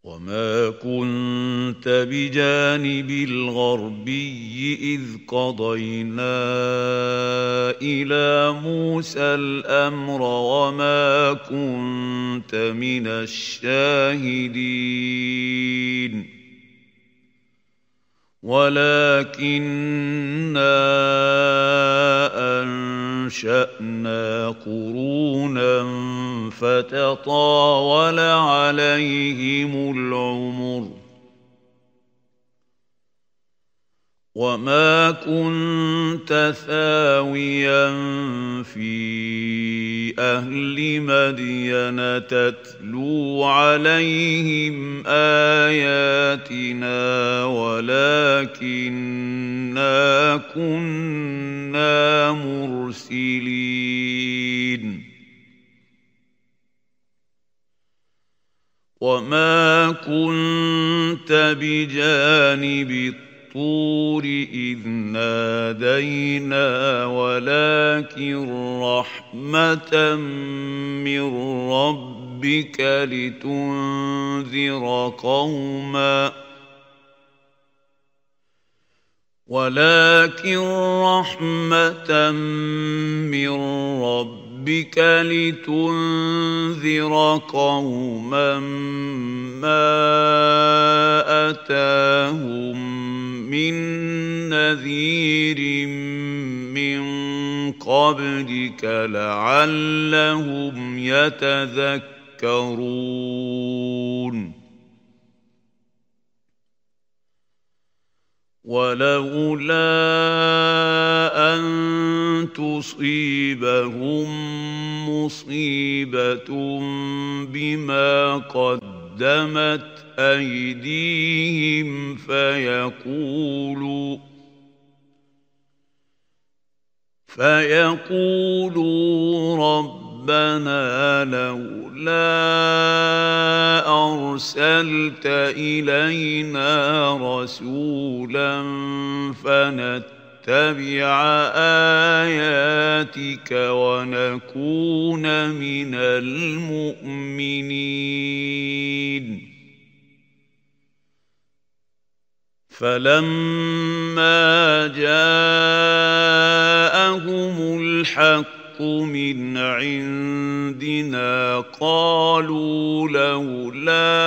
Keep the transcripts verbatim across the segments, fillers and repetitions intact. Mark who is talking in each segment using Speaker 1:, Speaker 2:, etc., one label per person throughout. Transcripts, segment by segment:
Speaker 1: وما كنت بجانب الغربي إذ قضينا إلى موسى الأمر وما كنت من الشاهدين ولكننا أنشأنا قرونا فتطاول عليهم العمر وما كنت ثاويا في أهل مدين تتلو عليهم آياتنا ولكننا كنا مرسلين وما كنت بجانب الطور إذ نادينا ولكن رحمة من ربك لتنذر قوما ولكن رحمة من ربك لتنذر قوما ما أتاهم من نذير من قبلك لعلهم يتذكرون ولولا أن تصيبهم مصيبة بما قدمت أيديهم فيقولوا فيقولوا ربنا لولا أرسلت إلينا رسولا فنتبع آياتك ونكون من المؤمنين فلما جاءهم الحق من عندنا قالوا لولا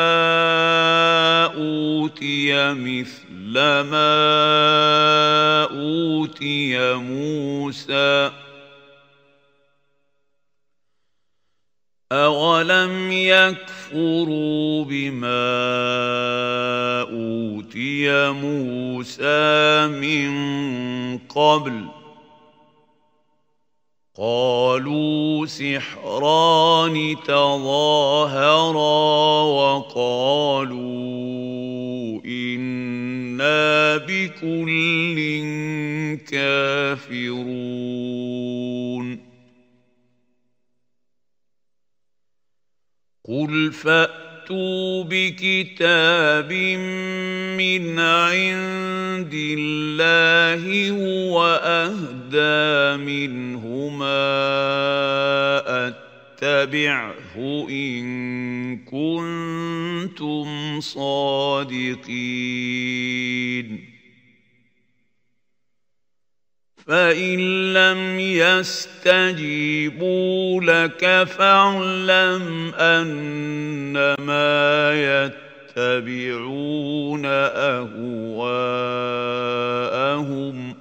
Speaker 1: أوتي مثل ما أوتي موسى أولم يكفروا بما أوتي موسى من قبل قالوا سحران تظاهرا وقالوا إنا بكل كافرون قل فأتوا بكتاب من عند الله هو أهدى منهما أتبعه إن كنتم صادقين فإن لم يستجيبوا لك فاعلم أنما يتبعون أهواءهم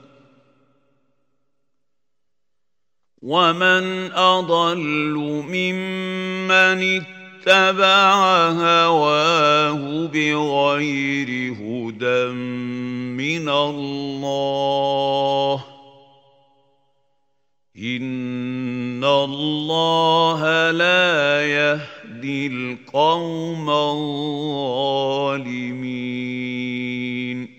Speaker 1: ومن أضل ممن اتبع هواه بغير هدى من الله إن الله لا يهدي القوم الظالمين